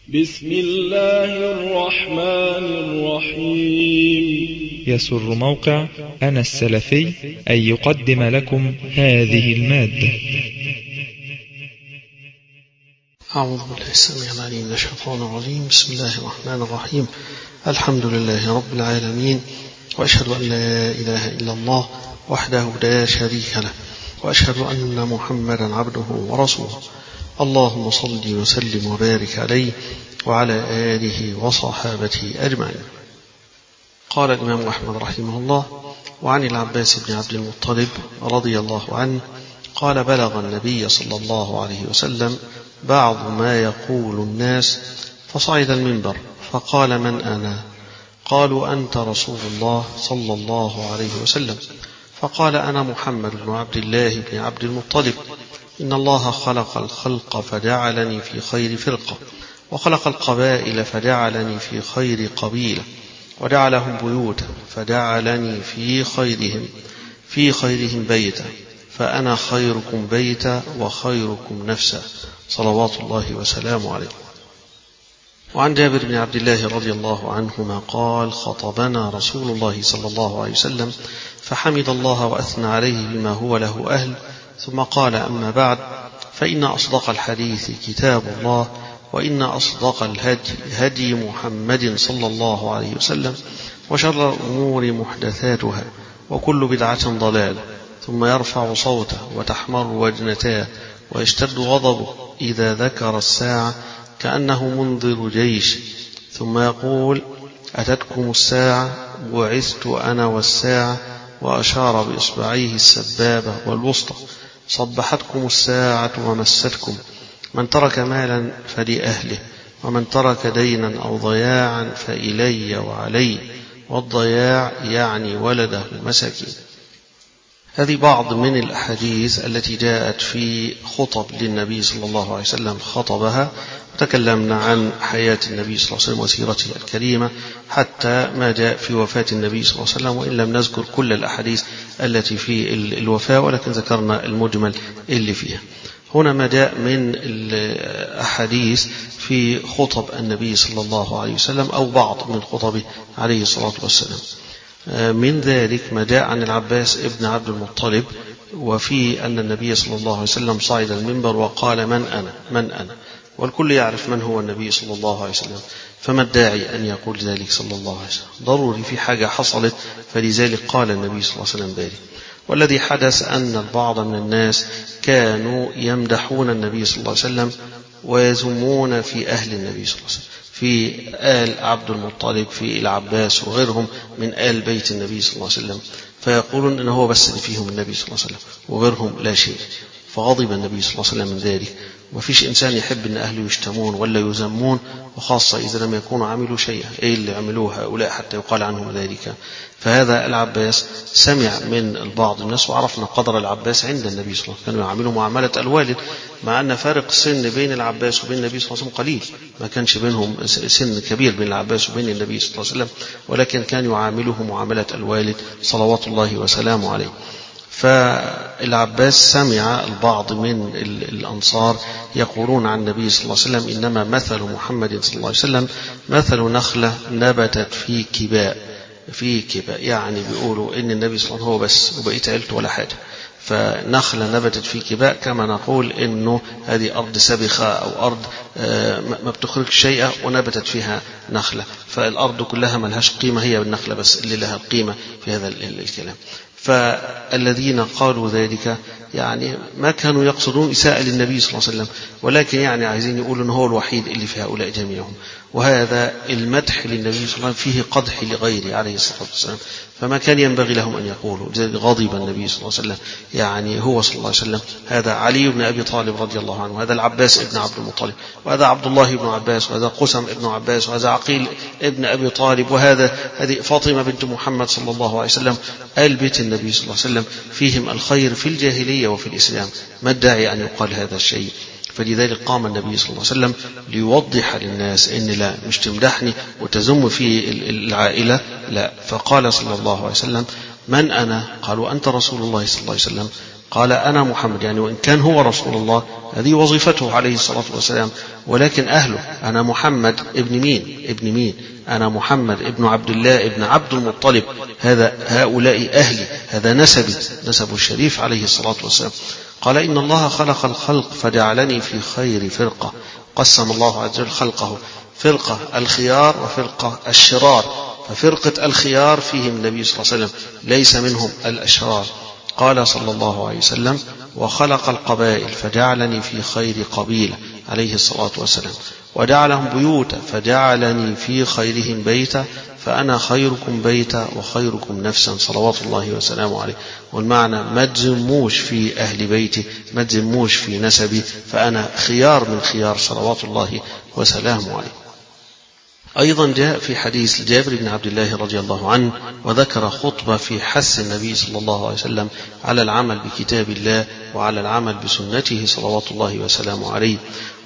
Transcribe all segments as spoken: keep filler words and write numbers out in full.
بسم الله الرحمن الرحيم. يسر موقع أنا السلفي أن يقدم لكم هذه المادة. أعوذ بالله السميع العليم من الشيطان الرجيم. بسم الله الرحمن الرحيم. الحمد لله رب العالمين، وأشهد أن لا إله إلا الله وحده لا شريك له، وأشهد أن محمدا عبده ورسوله. اللهم صل وسلم وبارك عليه وعلى آله وصحابته أجمعين. قال الإمام أحمد رحمه الله: وعن العباس بن عبد المطلب رضي الله عنه قال: بلغ النبي صلى الله عليه وسلم بعض ما يقول الناس، فصعد المنبر فقال: من أنا؟ قالوا: أنت رسول الله صلى الله عليه وسلم. فقال: أنا محمد بن عبد الله بن عبد المطلب. إن الله خلق الخلق فجعلني في خير فرقة، وخلق القبائل فجعلني في خير قبيلة، وجعلهم بيوتا فجعلني في خيرهم في خيرهم بيتا، فأنا خيركم بيتا وخيركم نفسا، صلوات الله وسلامه عليه. وعن جابر بن عبد الله رضي الله عنهما قال: خطبنا رسول الله صلى الله عليه وسلم فحمد الله وأثنى عليه بما هو له أهل، ثم قال: أما بعد، فإن أصدق الحديث كتاب الله، وإن أصدق الهدي هدي محمد صلى الله عليه وسلم، وشر الأمور محدثاتها، وكل بدعة ضلالة. ثم يرفع صوته وتحمر وجنتاه ويشتد غضبه إذا ذكر الساعة كأنه منذر جيش، ثم يقول: أتتكم الساعة، بعثت أنا والساعة، وأشار بإصبعيه السبابة والوسطى. صبحتكم الساعة ومستكم. من ترك مالا فلأهله، ومن ترك دينا أو ضياعا فإلي وعلي، والضياع يعني ولده المساكين. هذه بعض من الأحاديث التي جاءت في خطب للنبي صلى الله عليه وسلم خطبها، وتكلمنا عن حياة النبي صلى الله عليه وسلم وسيرته الكريمة حتى ما جاء في وفاة النبي صلى الله عليه وسلم، وإن لم نذكر كل الأحاديث التي في الوفاة، ولكن ذكرنا المجمل اللي فيها. هنا ما جاء من الأحاديث في خطب النبي صلى الله عليه وسلم أو بعض من خطبه عليه الصلاة والسلام. من ذلك ما جاء عن العباس ابن عبد المطلب، وفي أن النبي صلى الله عليه وسلم صعد المنبر وقال: من أنا من أنا والكل يعرف من هو النبي صلى الله عليه وسلم، فما الداعي أن يقول ذلك صلى الله عليه وسلم؟ ضروري في حاجة حصلت، فلذلك قال النبي صلى الله عليه وسلم ذلك. والذي حدث أن البعض من الناس كانوا يمدحون النبي صلى الله عليه وسلم ويذمون في أهل النبي صلى الله عليه وسلم، في آل عبد المطلب، في العباس وغيرهم من آل بيت النبي صلى الله عليه وسلم، فيقولون إن هو بس اللي فيهم النبي صلى الله عليه وسلم وغيرهم لا شيء. فغضب النبي صلى الله عليه وسلم من ذلك. وفيش إنسان يحب أن أهله يشتمون ولا يذمون، وخاصة إذا لم يكونوا عملوا شيئا. إيه اللي عملوه هؤلاء حتى يقال عنهم ذلك؟ فهذا العباس سمع من البعض الناس، وعرفنا قدر العباس عند النبي صلى الله عليه وسلم، كانوا يعملوا معاملة الوالد، مع أن فارق السن بين العباس وبين النبي صلى الله عليه وسلم قليل، ما كانش بينهم سن كبير بين العباس وبين النبي صلى الله عليه وسلم، ولكن كان يعامله معاملة الوالد صلوات الله وسلامه عليه. فالعباس سمع البعض من الأنصار يقولون عن النبي صلى الله عليه وسلم: إنما مثل محمد صلى الله عليه وسلم مثل نخلة نبتت في كباء في كباء يعني بيقولوا إن النبي صلى الله عليه وسلم هو بس وبقيت عيلته ولا حاجة. فنخلة نبتت في كباء كما نقول إنه هذه أرض سبخة أو أرض ما بتخرج شيئا ونبتت فيها نخلة، فالأرض كلها ما لهاش قيمة، هي النخلة بس اللي لها القيمة في هذا الكلام. فالذين قالوا ذلك يعني ما كانوا يقصدون إساءة للنبي صلى الله عليه وسلم، ولكن يعني عايزين يقولوا أنه هو الوحيد اللي في هؤلاء جميعهم. وهذا المدح للنبي صلى الله عليه وسلم فيه قدح لغيره عليه الصلاة والسلام، فما كان ينبغي لهم أن يقولوا. غضب النبي صلى الله عليه وسلم، يعني هو صلى الله عليه وسلم، هذا علي بن أبي طالب رضي الله عنه، وهذا العباس ابن عبد المطلب، وهذا عبد الله بن عباس، وهذا قسم ابن عباس، وهذا عقيل ابن أبي طالب، وهذا هذه فاطمة بنت محمد صلى الله عليه وسلم، آل بيت النبي صلى الله عليه وسلم، فيهم الخير في الجاهلية وفي الإسلام. ما الداعي أن يقال هذا الشيء؟ فلذلك قام النبي صلى الله عليه وسلم ليوضح للناس إن لا، مش تمدحني وتذم في العائلة، لا. فقال صلى الله عليه وسلم: من أنا؟ قالوا: أنت رسول الله صلى الله عليه وسلم. قال أنا محمد، يعني وإن كان هو رسول الله هذه وظيفته عليه الصلاة والسلام، ولكن أهله أنا محمد ابن مين ابن مين أنا محمد ابن عبد الله ابن عبد المطلب، هذا هؤلاء أهلي، هذا نسبي نسب الشريف عليه الصلاة والسلام. قال إن الله خلق الخلق فجعلني في خير فرقة. قسم الله عز وجل خلقه فرقة الخيار وفرقة الشرار، ففرقة الخيار فيهم النبي صلى الله عليه وسلم ليس منهم الأشرار. قال صلى الله عليه وسلم وخلق القبائل فجعلني في خير قبيلة عليه الصلاة والسلام، وجعلهم بيوتا فجعلني في خيرهم بيتا، فأنا خيركم بيتا وخيركم نفسا صلوات الله وسلامه عليه. والمعنى ما تزموش في أهل بيتي، ما تزموش في نسبي، فأنا خيار من خيار صلوات الله وسلامه عليه. أيضا جاء في حديث جابر بن عبد الله رضي الله عنه وذكر خطبة في حث النبي صلى الله عليه وسلم على العمل بكتاب الله وعلى العمل بسنته صلوات الله وسلامه عليه.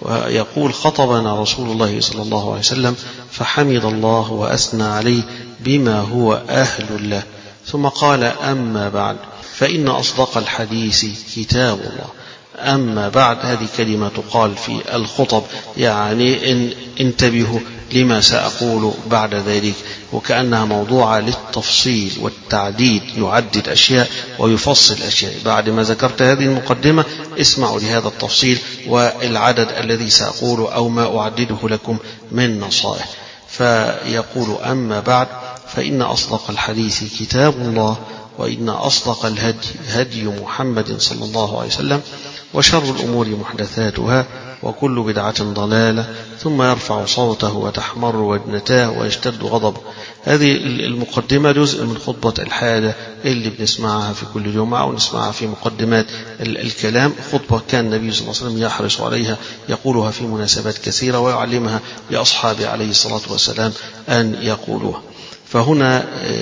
ويقول خطبنا رسول الله صلى الله عليه وسلم فحمد الله وأثنى عليه بما هو أهل له، ثم قال أما بعد فإن أصدق الحديث كتاب الله. أما بعد هذه كلمة تقال في الخطب، يعني إن انتبهوا لما سأقول بعد ذلك، وكأنها موضوعة للتفصيل والتعديد، يعدد أشياء ويفصل أشياء. بعد ما ذكرت هذه المقدمة اسمعوا لهذا التفصيل والعدد الذي سأقوله أو ما أعدده لكم من نصائح. فيقول أما بعد فإن أصدق الحديث كتاب الله، وإن أصدق الهدي هدي محمد صلى الله عليه وسلم، وشر الأمور محدثاتها، وكل بدعة ضلالة، ثم يرفع صوته وتحمر وجنتاه ويشتد غضبه. هذه المقدمة جزء من خطبة الحاجة اللي بنسمعها في كل جمعة ونسمعها في مقدمات الكلام. خطبة كان النبي صلى الله عليه وسلم يحرص عليها، يقولها في مناسبات كثيرة ويعلمها لأصحابه عليه الصلاة والسلام أن يقولوها. فهنا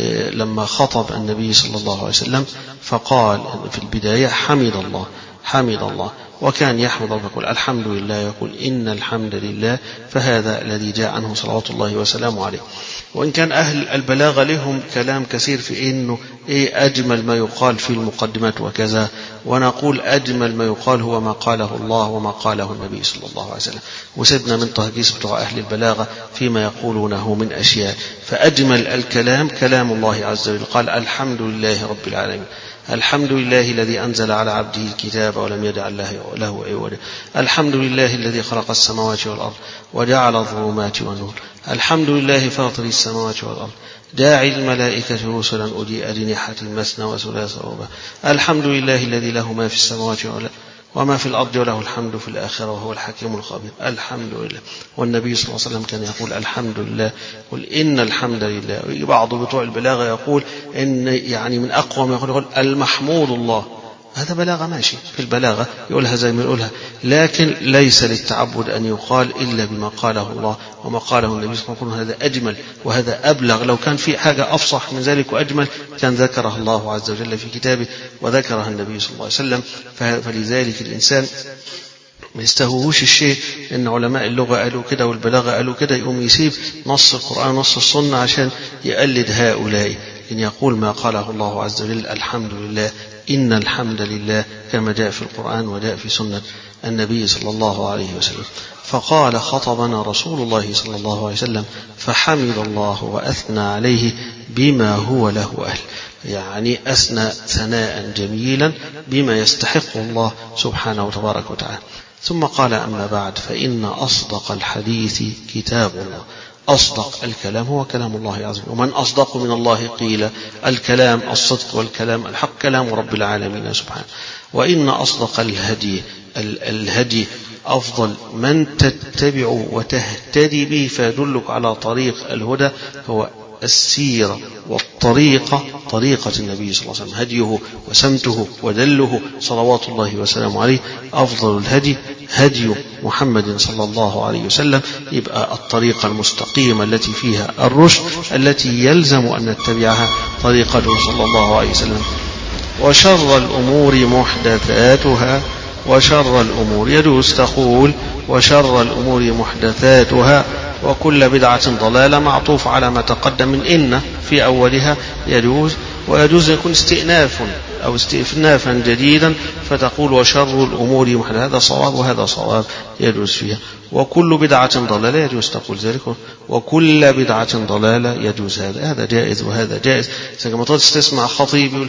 لما خطب النبي صلى الله عليه وسلم فقال في البداية حمد الله حمد الله، وكان يحمد الله يقول الحمد لله، يقول إن الحمد لله، فهذا الذي جاء عنه صلوات الله وسلامه عليه. وإن كان أهل البلاغة لهم كلام كثير في إنه إيه أجمل ما يقال في المقدمات وكذا، ونقول أجمل ما يقال هو ما قاله الله وما قاله النبي صلى الله عليه وسلم، وسيدنا من تهجيس بتوع أهل البلاغة فيما يقولونه من أشياء. فأجمل الكلام كلام الله عز وجل، قال الحمد لله رب العالمين، الحمد لله الذي أنزل على عبده الكتاب ولم يجعل له عوجا، الحمد لله الذي خلق السماوات والأرض وجعل الظلمات والنور، الحمد لله فاطر السماوات والأرض داعي الملائكة رسلا أولي أجنحة مثنى وثلاث ورباع، الحمد لله الذي له ما في السماوات وما في الأرض وله الحمد في الآخرة وهو الحكيم الخبير. الحمد لله. والنبي صلى الله عليه وسلم كان يقول الحمد لله، قل إن الحمد لله. بعض بتوع البلاغة يقول إن يعني من أقوى ما يقول, يقول المحمود الله، هذا بلاغة ماشي في البلاغة يقولها زي ما يقولها، لكن ليس للتعبد أن يقال إلا بما قاله الله وما قاله النبي صلى الله عليه وسلم. هذا أجمل وهذا أبلغ. لو كان في حاجة أفصح من ذلك وأجمل كان ذكرها الله عز وجل في كتابه وذكرها النبي صلى الله عليه وسلم. فلذلك الإنسان ما يستهوش الشيء إن علماء اللغة قالوا كده والبلاغة قالوا كده يقوم يسيب نص القرآن نص السنة عشان يقلد هؤلاء، إن يقول ما قاله الله عز وجل الحمد لله، إن الحمد لله، كما جاء في القرآن وجاء في سنة النبي صلى الله عليه وسلم. فقال خطبنا رسول الله صلى الله عليه وسلم فحمد الله وأثنى عليه بما هو له أهل، يعني أثنى ثناء جميلا بما يستحق الله سبحانه وتبارك وتعالى. ثم قال أما بعد فإن أصدق الحديث كتاب الله. أصدق الكلام هو كلام الله عز وجل، ومن أصدق من الله قيل. الكلام الصدق والكلام الحق كلام رب العالمين سبحانه. وإن أصدق الهدي الهدي أفضل من تتبع وتهتدي به فيدلك على طريق الهدى هو السيرة والطريقة، طريقة النبي صلى الله عليه وسلم، هديه وسمته ودله صلوات الله وسلامه عليه. أفضل الهدي هدي محمد صلى الله عليه وسلم، يبقى الطريقة المستقيمة التي فيها الرشد التي يلزم أن نتبعها طريقته صلى الله عليه وسلم. وشر الأمور محدثاتها، وشر الأمور يجوز تقول وشر الأمور محدثاتها، وكل بدعة ضلالة معطوف على ما تقدم من إن في أولها يجوز. ويجوز أن يكون استئناف أو استئنافا جديدا فتقول وشر الأمور محدثاتها، هذا صواب وهذا صواب يجوز فيها. وكل بدعة ضلالة يجوز تقول ذلك، وكل بدعة ضلالة يجوز هذا، هذا جائز وهذا جائز. كما تسمع خطيب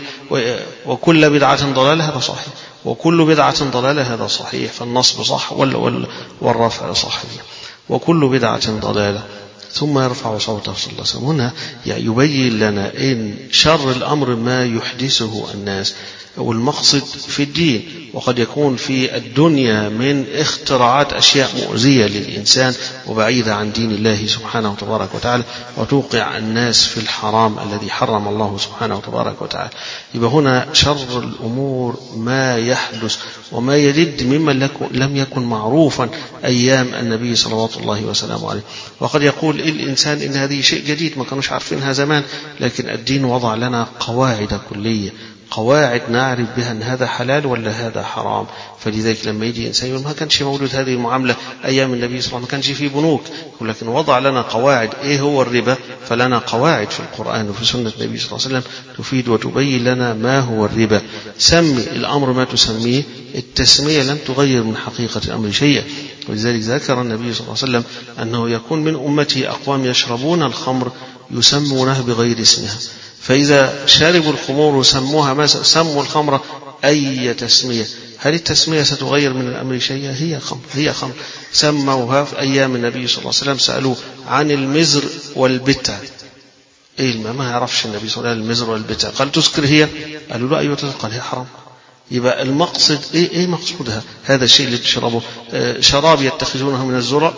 وكل بدعة ضلالة هذا صحيح، وكل بدعة ضلالة هذا صحيح، فالنصب صح والرفع صحيح. وكل بدعة ضلالة، ثم يرفع صوته صلى الله عليه وسلم. هنا يبين لنا إن شر الأمر ما يحدثه الناس، والمقصد في الدين، وقد يكون في الدنيا من اختراعات أشياء مؤذية للإنسان وبعيدة عن دين الله سبحانه وتبارك وتعالى، وتوقع الناس في الحرام الذي حرم الله سبحانه وتبارك وتعالى. يبقى هنا شر الأمور ما يحدث وما يجد ممن لم يكن معروفا أيام النبي صلوات الله وسلامه عليه. وقد يقول الإنسان إن هذه شيء جديد ما كانوش عارفينها زمان، لكن الدين وضع لنا قواعد كلية، قواعد نعرف بها أن هذا حلال ولا هذا حرام. فلذلك لما يجي إنسان يقول ما كانش مولود هذه المعاملة أيام النبي صلى الله عليه وسلم، ما كانش فيه بنوك، ولكن وضع لنا قواعد. إيه هو الربا؟ فلنا قواعد في القرآن وفي سنة النبي صلى الله عليه وسلم تفيد وتبين لنا ما هو الربا. سمي الأمر ما تسميه، التسمية لن تغير من حقيقة الأمر شيئا. ولذلك ذكر النبي صلى الله عليه وسلم أنه يكون من أمته أقوام يشربون الخمر يسمونه بغير اسمها، فإذا شربوا الخمور سموها ما سموا الخمر أي تسمية. هل التسمية ستغير من الأمر شيئا؟ هي خمر، هي خمر. سموها في أيام النبي صلى الله عليه وسلم، سألوه عن المزر والبتع، إيه ما يعرفش النبي صلى الله عليه وسلم المزر والبتع، قال تسكر هي؟ قالوا له أيوة، قال هي حرام. يبقى المقصد إيه, إيه مقصودها؟ هذا الشيء اللي تشربه شراب يتخذونه من الزرع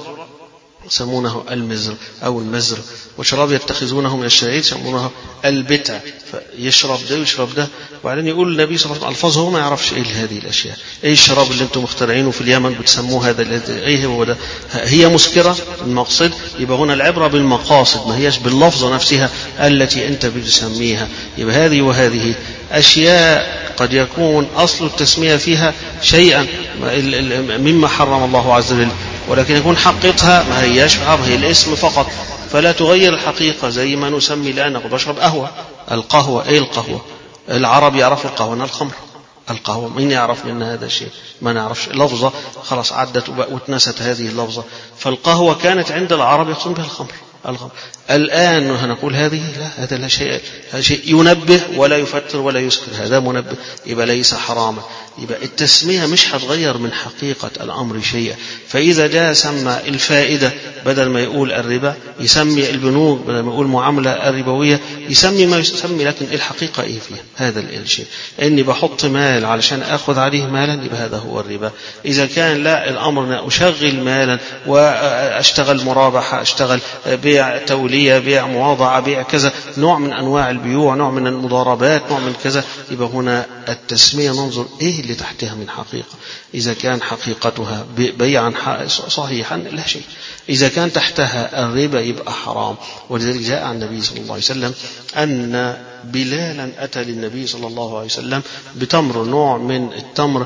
يسمونه المزر أو المزر، وشراب يتخذونه من الشعير يسمونه البتع، فيشرب ده ويشرب ده. وبعدين يقول النبي صلى الله عليه وسلم الفاظه ما يعرفش ايه هذه الاشياء، ايه الشراب اللي انتم مخترعينه في اليمن بتسموه هذا، ايه هو ده؟ هي مسكره المقصد. يبقى هنا العبره بالمقاصد ما هيش باللفظه نفسها التي انت بتسميها. يبقى هذه وهذه اشياء قد يكون اصل التسميه فيها شيئا مما حرم الله عز وجل، ولكن يكون حقيقتها ما هياش حرام، هي الاسم فقط، فلا تغير الحقيقة. زي ما نسمي الآن نقول بشرب قهوة، القهوة ايه القهوة؟ العرب يعرفوا القهوة انها الخمر، القهوة مين يعرف ان هذا شيء؟ ما نعرفش، لفظة خلاص عدت واتنست هذه اللفظة. فالقهوة كانت عند العرب يقصون بها الخمر، الخمر. الآن هنقول هذه لا، هذا لا شيء، هذا شيء ينبه ولا يفتر ولا يسكر، هذا منبه، يبقى ليس حراما. يبقى التسمية مش هتغير من حقيقة الأمر شيئا. فإذا جاء سمى الفائدة بدل ما يقول الربا، يسمي البنوك بدل ما يقول معاملة الربوية، يسمي ما يسمي، لكن الحقيقة إيه فيها؟ هذا الشيء. إني بحط مال علشان أخذ عليه مالا، يبقى هذا هو الربا. إذا كان لا الأمر أشغل مالا وأشتغل مرابحة، أشتغل بيع تولية، بيع مواضعة، بيع كذا، نوع من أنواع البيوع، نوع من المضاربات، نوع من كذا، يبقى هنا التسمية ننظر إيه اللي تحتها من حقيقة. إذا كان حقيقتها بيعا صحيحا لا شيء، إذا كان تحتها الربا يبقى حرام. ولذلك جاء عن النبي صلى الله عليه وسلم أن بلالا أتى للنبي صلى الله عليه وسلم بتمر، نوع من التمر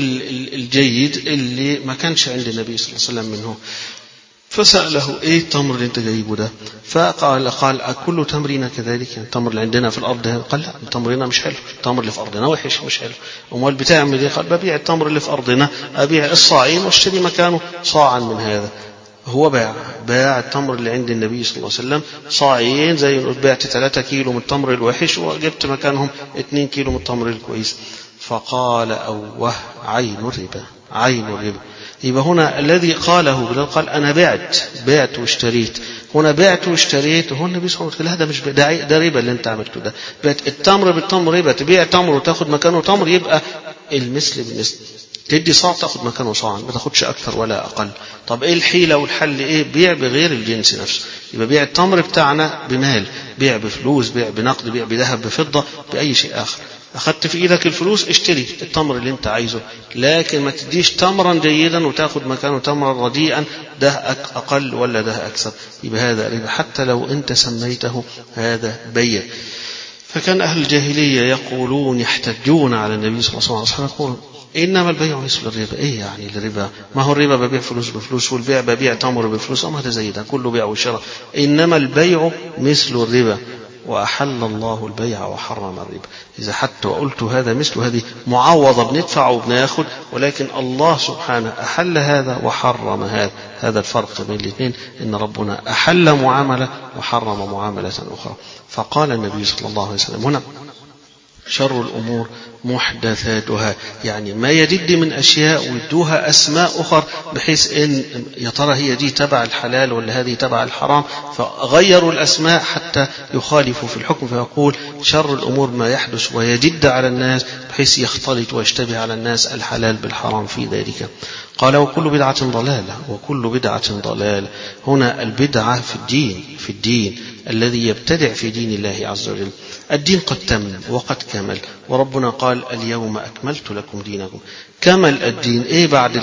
الجيد اللي ما كانش عند النبي صلى الله عليه وسلم منه، فسأله ايه التمر اللي انت جايبه ده؟ فقال قال أكل تمرنا كذلك؟ يعني التمر اللي عندنا في الأرض؟ قال لا، تمرنا مش حلو، التمر اللي في أرضنا وحش مش حلو. امال بتعمل ايه؟ قال ببيع التمر اللي في أرضنا، أبيع الصاعين واشتري مكانه صاعا من هذا. هو باع باع التمر اللي عند النبي صلى الله عليه وسلم صاعين، زي ما بعت ثلاثة كيلو من التمر الوحش وجبت مكانهم اثنين كيلو من التمر الكويس. فقال أوه عين الربا، عين الربا. يبقى هنا الذي قاله بلال قال أنا بعت بعت واشتريت، هنا بعت واشتريت، هو النبي صلى الله عليه وسلم هذا مش ده, ده ربا اللي انت عملته ده، بعت التمر بالتمر ربا، تبيع تمر وتاخد مكانه تمر، يبقى المثل بالمثل، تدي صاع تاخد مكانه صاع، ما تاخدش أكثر ولا أقل. طب إيه الحيلة والحل؟ إيه؟ بيع بغير الجنس نفسه. يبقى بيع التمر بتاعنا بمال، بيع بفلوس، بيع بنقد، بيع بذهب بفضة، بأي شيء آخر. أخذت في إيدك الفلوس، اشتري التمر اللي انت عايزه، لكن ما تديش تمرا جيدا وتاخد مكانه تمرا رديئا، ده أقل ولا ده أكثر، يبقى هذا ربا حتى لو انت سميته هذا بيع. فكان أهل الجاهلية يقولون يحتجون على النبي صلى الله عليه وسلم يقولون إنما البيع مثل الربا. إيه يعني الربا؟ ما هو الربا ببيع فلوس بفلوس، والبيع ببيع تمر بفلوس، أما هذا زي ده كله بيع وشراء. إنما البيع مثل الربا وأحل الله البيع وحرم الربا. إذا حتى وقلت هذا مثل هذه معوضة بندفع وبناخد، ولكن الله سبحانه أحل هذا وحرم هذا. هذا الفرق بين الاثنين، إن ربنا أحل معاملة وحرم معاملة أخرى. فقال النبي صلى الله عليه وسلم هنا شر الأمور محدثاتها، يعني ما يجد من أشياء ويدوها أسماء أخر بحيث إن يا ترى هي دي تبع الحلال ولا هذه تبع الحرام، فغيروا الأسماء حتى يخالفوا في الحكم. فيقول شر الأمور ما يحدث ويجد على الناس بحيث يختلط ويشتبه على الناس الحلال بالحرام في ذلك. قال وكل بدعة ضلالة وكل بدعة ضلالة. هنا البدعة في الدين في الدين الذي يبتدع في دين الله عز وجل. الدين قد تم وقد كمل، وربنا قال اليوم أكملت لكم دينكم. كمل الدين، إيه بعد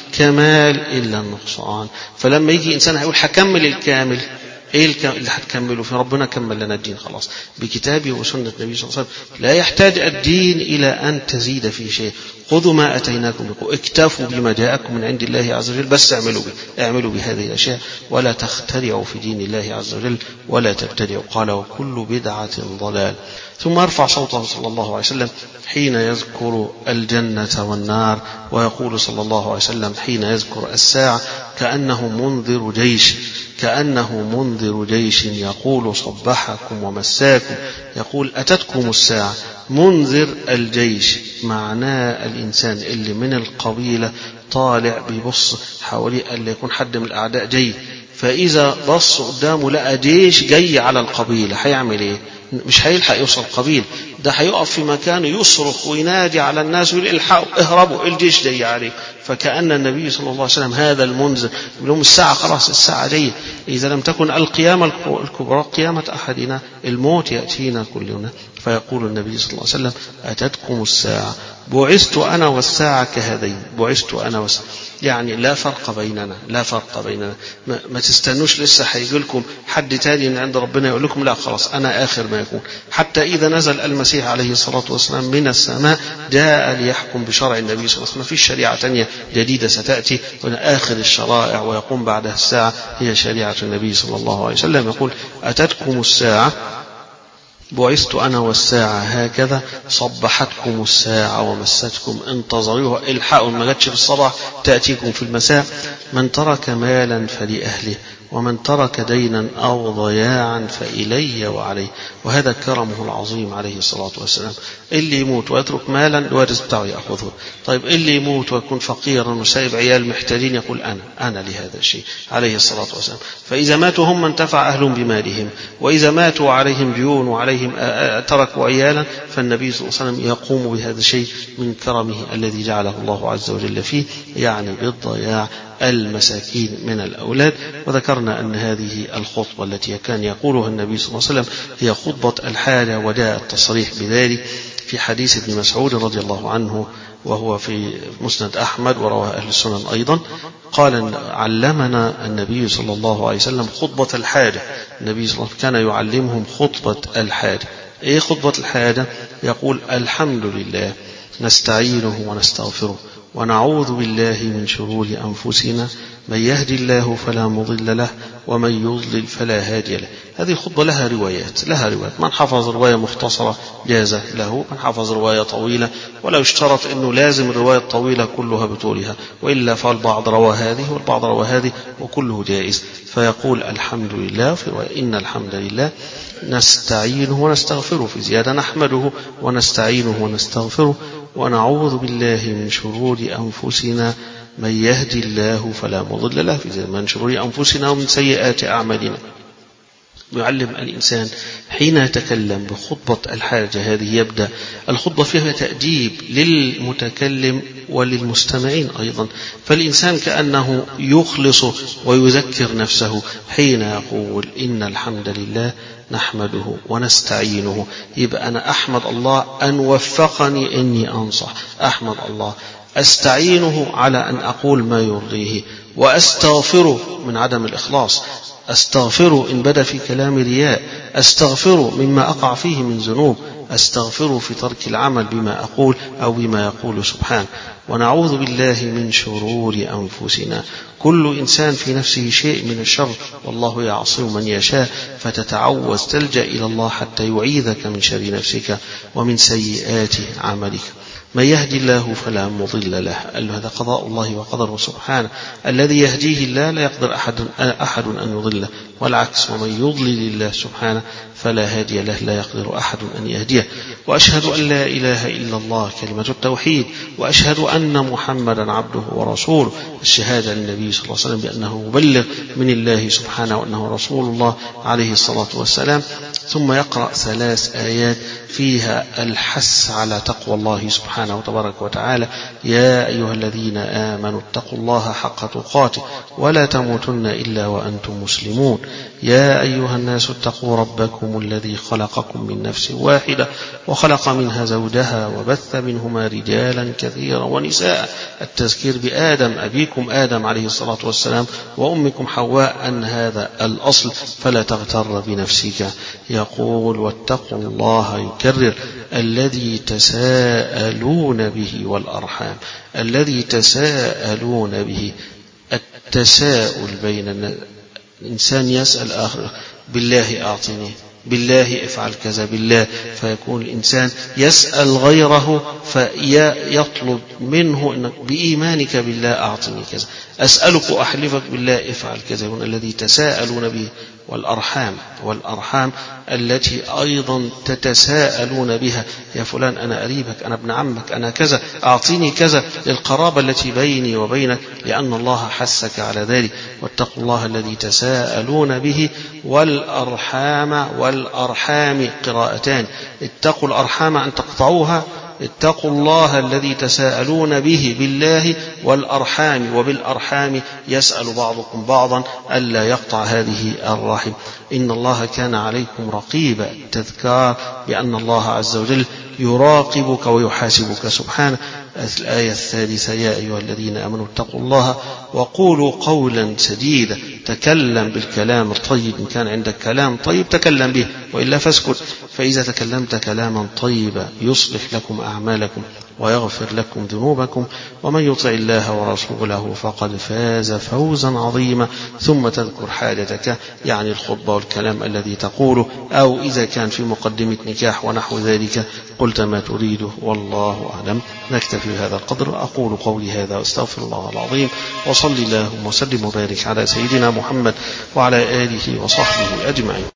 الكمال إلا النقصان. فلما يجي إنسان هيقول حكمل الكامل، إيه اللي هتكمله؟ في ربنا كمل لنا الدين خلاص بكتابه وسنة النبي صلى الله عليه وسلم. لا يحتاج الدين إلى أن تزيد في شيء. خذوا ما أتيناكم بقوة، اكتفوا بما جاءكم من عند الله عز وجل، بس اعملوا به اعملوا بهذه الأشياء ولا تخترعوا في دين الله عز وجل ولا تبتدعوا. قال وكل بدعة ضلال. ثم ارفع صوته صلى الله عليه وسلم حين يذكر الجنة والنار، ويقول صلى الله عليه وسلم حين يذكر الساعة كأنه منذر جيش كأنه منذر جيش يقول صبحكم ومساكم. يقول أتتكم الساعة. منذر الجيش معناه الإنسان اللي من القبيلة طالع بيبص حواليه اللي يكون حد من الأعداء جاي، فإذا بص قدامه لقى جيش جاي على القبيلة هيعمل إيه؟ مش هيلحق يوصل قبيل، ده هيقف في مكانه يصرخ وينادي على الناس ويقول الحقوا اهربوا الجيش جاي عليك. فكأن النبي صلى الله عليه وسلم هذا المنذر يقول لهم الساعة خلاص الساعة جاية. إذا لم تكن القيامة الكبرى قيامة أحدنا الموت يأتينا كلنا. فيقول النبي صلى الله عليه وسلم أتتكم الساعة بعثت أنا والساعة كهذين. بعثت أنا والساعة يعني لا فرق بيننا لا فرق بيننا ما, ما تستنوش لسه هيجي لكم حد تاني من عند ربنا يقول لكم لا خلاص أنا آخر ما يكون. حتى إذا نزل المسيح عليه الصلاة والسلام من السماء جاء ليحكم بشرع النبي صلى الله عليه وسلم. في شريعة تانية جديدة ستأتي وهنا آخر الشرائع ويقوم بعدها الساعة هي شريعة النبي صلى الله عليه وسلم. يقول أتتكم الساعة بعثت أنا والساعة هكذا صبحتكم الساعة ومستكم انتظروها الحقوا ما جاتش في الصباح تأتيكم في المساء. من ترك مالا فلأهله ومن ترك دينا أو ضياعا فإلي وعليه. وهذا كرمه العظيم عليه الصلاة والسلام. اللي يموت ويترك مالا الوارث بتاعه يأخذه. طيب اللي يموت ويكون فقيرا وسايب عيال محتاجين يقول أنا أنا لهذا الشيء عليه الصلاة والسلام. فإذا ماتوا هم انتفع أهلهم بمالهم، وإذا ماتوا عليهم ديون وعليهم تركوا عيالا فالنبي صلى الله عليه وسلم يقوم بهذا الشيء من كرمه الذي جعله الله عز وجل فيه، يعني بالضياع المساكين من الأولاد. وذكرنا أن هذه الخطبة التي كان يقولها النبي صلى الله عليه وسلم هي خطبة الحاجة، وجاء التصريح بذلك في حديث ابن مسعود رضي الله عنه وهو في مسند أحمد ورواه أهل السنن أيضا. قال علمنا النبي صلى الله عليه وسلم خطبة الحاجة. النبي صلى الله عليه وسلم كان يعلمهم خطبة الحاجة. إيه خطبة الحاجة؟ يقول الحمد لله نستعينه ونستغفره ونعوذ بالله من شرور أنفسنا من يهدي الله فلا مضل له ومن يضلل فلا هادي له. هذه الخطبة لها روايات لها روايات من حفظ رواية مختصرة جاز له، من حفظ رواية طويلة ولا يشترط أنه لازم الرواية الطويلة كلها بطولها، وإلا فالبعض روى هذه والبعض روى هذه وكله جائز. فيقول الحمد لله في رواية إن الحمد لله نستعينه ونستغفره، في زيادة نحمده ونستعينه ونستغفره ونعوذ بالله من شرور أنفسنا من يهدي الله فلا مضل له، في زيادة من شرور أنفسنا ومن سيئات أعمالنا. يعلم الإنسان حين يتكلم بخطبة الحاجة هذه يبدأ الخطبة فيها تأديب للمتكلم وللمستمعين أيضا. فالإنسان كأنه يخلص ويذكر نفسه حين يقول إن الحمد لله نحمده ونستعينه. يبقى أنا أحمد الله أن وفقني إني أنصح، أحمد الله أستعينه على أن أقول ما يرضيه، وأستغفره من عدم الإخلاص، أستغفره إن بدا في كلام رياء، أستغفره مما أقع فيه من ذنوب، أستغفره في ترك العمل بما أقول أو بما يقول سبحانه. ونعوذ بالله من شرور أنفسنا. كل إنسان في نفسه شيء من الشر، والله يعصم من يشاء، فتتعوذ تلجأ إلى الله حتى يعيذك من شر نفسك ومن سيئات عملك. من يهدي الله فلا مضل له. هذا قضاء الله وقدره سبحانه. الذي يهديه الله لا يقدر أحد, أحد أن يضله، والعكس، ومن يضلل الله سبحانه فلا هادي له، لا يقدر أحد أن يهديه. وأشهد أن لا إله إلا الله كلمة التوحيد، وأشهد أن محمدا عبده ورسوله، الشهادة للنبي صلى الله عليه وسلم بأنه مبلغ من الله سبحانه وأنه رسول الله عليه الصلاة والسلام. ثم يقرأ ثلاث آيات فيها الحث على تقوى الله سبحانه وتبارك وتعالى: يا أيها الذين آمنوا اتقوا الله حق تقاته ولا تموتن إلا وأنتم مسلمون. يا أيها الناس اتقوا ربكم الذي خلقكم من نفس واحدة وخلق منها زوجها وبث منهما رجالا كثيرا ونساء. التذكير بآدم أبيكم آدم عليه الصلاة والسلام وأمكم حواء أن هذا الأصل، فلا تغتر بنفسك. يقول: واتقوا الله، يكرر: الذي تساءلون به والأرحام. الذي تساءلون به، التساؤل بين الإنسان يسأل آخر: بالله أعطني، بالله افعل كذا، بالله. فيكون الإنسان يسأل غيره فيطلب منه إنك بإيمانك بالله أعطني كذا، أسألك أحلفك بالله افعل كذا. الذي تساءلون به والأرحام، والأرحام التي أيضا تتساءلون بها: يا فلان أنا قريبك، أنا ابن عمك، أنا كذا، أعطيني كذا، للقرابة التي بيني وبينك، لأن الله حثك على ذلك. واتقوا الله الذي تساءلون به والأرحام. والأرحام قراءتان: اتقوا الأرحام أن تقطعوها، اتقوا الله الذي تساءلون به بالله والأرحام، وبالأرحام يسأل بعضكم بعضا ألا يقطع هذه الرحم. إن الله كان عليكم رقيبا. تذكار بأن الله عز وجل يراقبك ويحاسبك سبحانه. الآية الثالثة: يا أيها الذين آمنوا اتقوا الله وقولوا قولا سديدا. تكلم بالكلام الطيب، إن كان عندك كلام طيب تكلم به، وإلا فاسكت. فإذا تكلمت كلاما طيبا يصلح لكم أعمالكم ويغفر لكم ذنوبكم، ومن يطع الله ورسوله فقد فاز فوزا عظيما. ثم تذكر حاجتك، يعني الخطبة والكلام الذي تقوله، أو إذا كان في مقدمة نكاح ونحو ذلك قلت ما تريده، والله أعلم. نكتفي بهذا القدر. أقول قولي هذا واستغفر الله العظيم، وصلي اللهم وسلم وبارك على سيدنا محمد وعلى آله وصحبه أجمعين.